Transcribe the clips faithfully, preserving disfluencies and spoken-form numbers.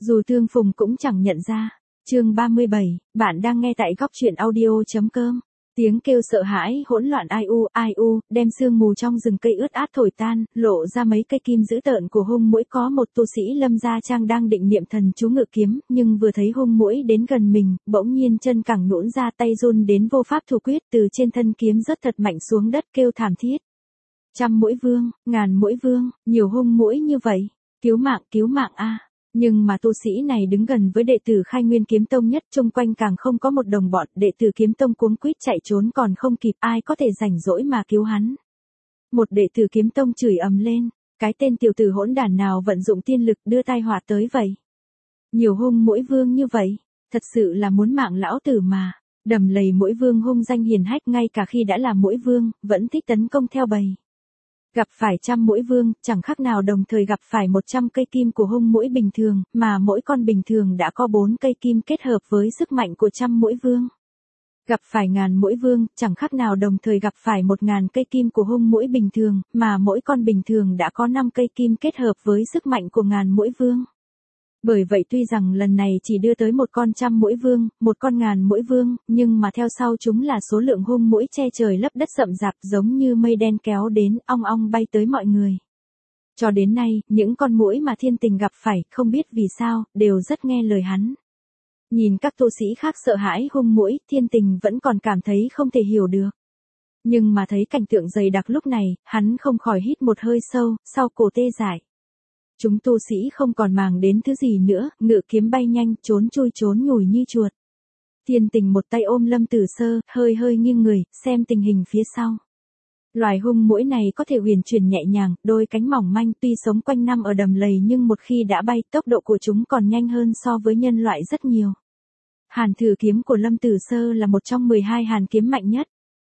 Dù tương phùng cũng chẳng nhận ra. Chương ba mươi bảy, bạn đang nghe tại góc truyện audio.com. Tiếng kêu sợ hãi hỗn loạn ai u ai u, đem sương mù trong rừng cây ướt át thổi tan, lộ ra mấy cây kim dữ tợn của hung muỗi. Có một tu sĩ Lâm Gia Trang đang định niệm thần chú ngự kiếm, nhưng vừa thấy hung muỗi đến gần mình, bỗng nhiên chân cẳng nhũn ra, tay run đến vô pháp thủ quyết, từ trên thân kiếm rất thật mạnh xuống đất kêu thảm thiết. Trăm muỗi vương, ngàn muỗi vương, nhiều hung muỗi như vậy, cứu mạng, cứu mạng a. Nhưng mà tu sĩ này đứng gần với đệ tử Khai Nguyên Kiếm Tông nhất, chung quanh càng không có một đồng bọn, đệ tử Kiếm Tông cuống quýt chạy trốn còn không kịp, ai có thể rảnh rỗi mà cứu hắn. Một đệ tử Kiếm Tông chửi ầm lên, cái tên tiểu tử hỗn đản nào vận dụng tiên lực đưa tai họa tới vậy. Nhiều hung muỗi vương như vậy, thật sự là muốn mạng lão tử mà. Đầm lầy muỗi vương hung danh hiền hách, ngay cả khi đã là muỗi vương, vẫn thích tấn công theo bầy. Gặp phải trăm muỗi vương, chẳng khác nào đồng thời gặp phải một trăm cây kim của hung muỗi bình thường, mà mỗi con bình thường đã có bốn cây kim kết hợp với sức mạnh của trăm muỗi vương. Gặp phải ngàn muỗi vương, chẳng khác nào đồng thời gặp phải một ngàn cây kim của hung muỗi bình thường, mà mỗi con bình thường đã có năm cây kim kết hợp với sức mạnh của ngàn muỗi vương. Bởi vậy tuy rằng lần này chỉ đưa tới một con trăm muỗi vương, một con ngàn muỗi vương, nhưng mà theo sau chúng là số lượng hung muỗi che trời lấp đất rậm rạp, giống như mây đen kéo đến, ong ong bay tới mọi người. Cho đến nay, những con muỗi mà Thiên Tình gặp phải, không biết vì sao, đều rất nghe lời hắn. Nhìn các tu sĩ khác sợ hãi hung muỗi, Thiên Tình vẫn còn cảm thấy không thể hiểu được. Nhưng mà thấy cảnh tượng dày đặc lúc này, hắn không khỏi hít một hơi sâu, sau cổ tê dại. Chúng tu sĩ không còn màng đến thứ gì nữa, ngự kiếm bay nhanh, trốn chui trốn nhủi như chuột. Thiên Tình một tay ôm Lâm Tử Sơ, hơi hơi nghiêng người, xem tình hình phía sau. Loài hung muỗi này có thể huyền chuyển nhẹ nhàng, đôi cánh mỏng manh, tuy sống quanh năm ở đầm lầy nhưng một khi đã bay, tốc độ của chúng còn nhanh hơn so với nhân loại rất nhiều. Hàn Thử kiếm của Lâm Tử Sơ là một trong mười hai hàn kiếm mạnh nhất.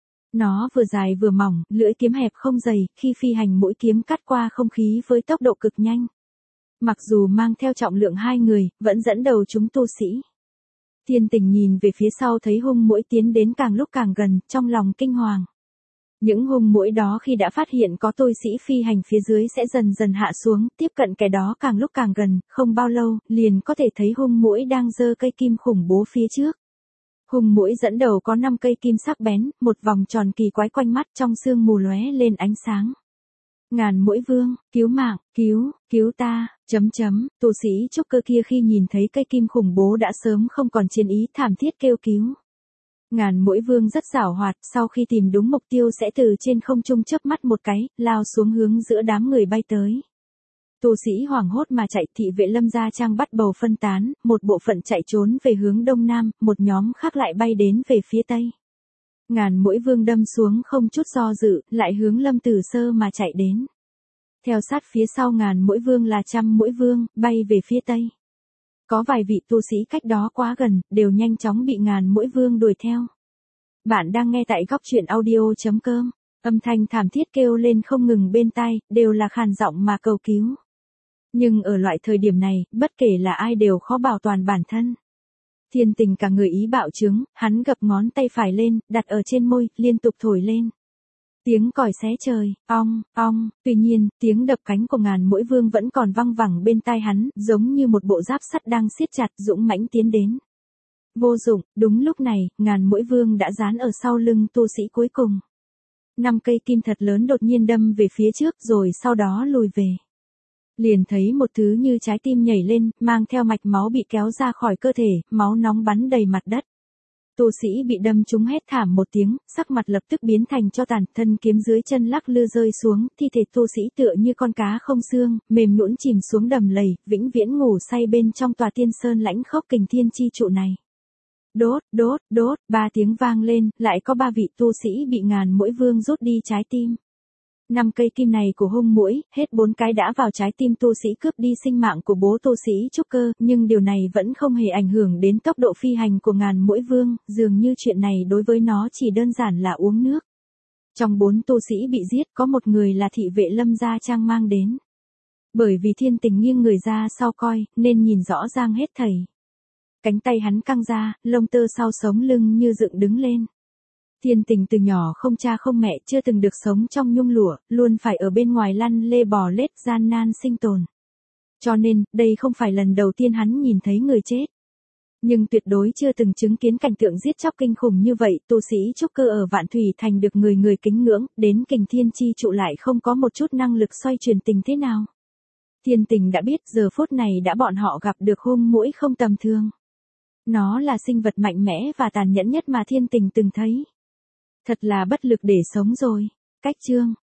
Nó vừa dài vừa mỏng, lưỡi kiếm hẹp không dày, khi phi hành mũi kiếm cắt qua không khí với tốc độ cực nhanh. Mặc dù mang theo trọng lượng hai người, vẫn dẫn đầu chúng tu sĩ. Thiên Tình nhìn về phía sau thấy hung muỗi tiến đến càng lúc càng gần, trong lòng kinh hoàng. Những hung muỗi đó khi đã phát hiện có tu sĩ phi hành phía dưới sẽ dần dần hạ xuống, tiếp cận cái đó càng lúc càng gần, không bao lâu, liền có thể thấy hung muỗi đang giơ cây kim khủng bố phía trước. Hung muỗi dẫn đầu có năm cây kim sắc bén, một vòng tròn kỳ quái quanh mắt, trong sương mù lóe lên ánh sáng. Ngàn muỗi vương, cứu mạng, cứu, cứu ta, chấm chấm, tu sĩ trúc cơ kia khi nhìn thấy cây kim khủng bố đã sớm không còn chiến ý, thảm thiết kêu cứu. Ngàn muỗi vương rất giảo hoạt, sau khi tìm đúng mục tiêu sẽ từ trên không trung chớp mắt một cái, lao xuống hướng giữa đám người bay tới. Tu sĩ hoảng hốt mà chạy, thị vệ Lâm Gia Trang bắt đầu phân tán, một bộ phận chạy trốn về hướng đông nam, một nhóm khác lại bay đến về phía tây. Ngàn muỗi vương đâm xuống không chút do dự, lại hướng Lâm Tử Sơ mà chạy đến. Theo sát phía sau ngàn muỗi vương là trăm muỗi vương, bay về phía tây. Có vài vị tu sĩ cách đó quá gần, đều nhanh chóng bị ngàn muỗi vương đuổi theo. Bạn đang nghe tại góc truyện audio.com, âm thanh thảm thiết kêu lên không ngừng bên tai, đều là khàn giọng mà cầu cứu. Nhưng ở loại thời điểm này, bất kể là ai đều khó bảo toàn bản thân. Thiên Tình cả người ý bạo trướng, hắn gập ngón tay phải lên, đặt ở trên môi, liên tục thổi lên. Tiếng còi xé trời, ong, ong, tuy nhiên, tiếng đập cánh của ngàn muỗi vương vẫn còn văng vẳng bên tai hắn, giống như một bộ giáp sắt đang siết chặt, dũng mãnh tiến đến. Vô dụng, đúng lúc này, ngàn muỗi vương đã dán ở sau lưng tu sĩ cuối cùng. Năm cây kim thật lớn đột nhiên đâm về phía trước rồi sau đó lùi về. Liền thấy một thứ như trái tim nhảy lên, mang theo mạch máu bị kéo ra khỏi cơ thể, máu nóng bắn đầy mặt đất. Tu sĩ bị đâm trúng hét thảm một tiếng, sắc mặt lập tức biến thành tro tàn, thân kiếm dưới chân lắc lư rơi xuống, thi thể tu sĩ tựa như con cá không xương, mềm nhũn chìm xuống đầm lầy, vĩnh viễn ngủ say bên trong tòa tiên sơn lãnh khốc kình thiên chi trụ này. Đốt, đốt, đốt, ba tiếng vang lên, lại có ba vị tu sĩ bị ngàn muỗi vương rút đi trái tim. Năm cây kim này của hung muỗi, hết bốn cái đã vào trái tim tu sĩ, cướp đi sinh mạng của bố tu sĩ trúc cơ, nhưng điều này vẫn không hề ảnh hưởng đến tốc độ phi hành của ngàn muỗi vương, dường như chuyện này đối với nó chỉ đơn giản là uống nước. Trong bốn tu sĩ bị giết, có một người là thị vệ Lâm Gia Trang mang đến. Bởi vì Thiên Tình nghiêng người ra sau coi, nên nhìn rõ ràng hết thảy. Cánh tay hắn căng ra, lông tơ sau sống lưng như dựng đứng lên. Thiên Tình từ nhỏ không cha không mẹ, chưa từng được sống trong nhung lụa, luôn phải ở bên ngoài lăn lê bò lết gian nan sinh tồn. Cho nên, đây không phải lần đầu tiên hắn nhìn thấy người chết. Nhưng tuyệt đối chưa từng chứng kiến cảnh tượng giết chóc kinh khủng như vậy, tu sĩ trúc cơ ở Vạn Thủy Thành được người người kính ngưỡng, đến Kình Thiên Chi trụ lại không có một chút năng lực xoay chuyển tình thế nào. Thiên Tình đã biết giờ phút này đã bọn họ gặp được hung mũi không tầm thường. Nó là sinh vật mạnh mẽ và tàn nhẫn nhất mà Thiên Tình từng thấy. Thật là bất lực để sống rồi. Cách chương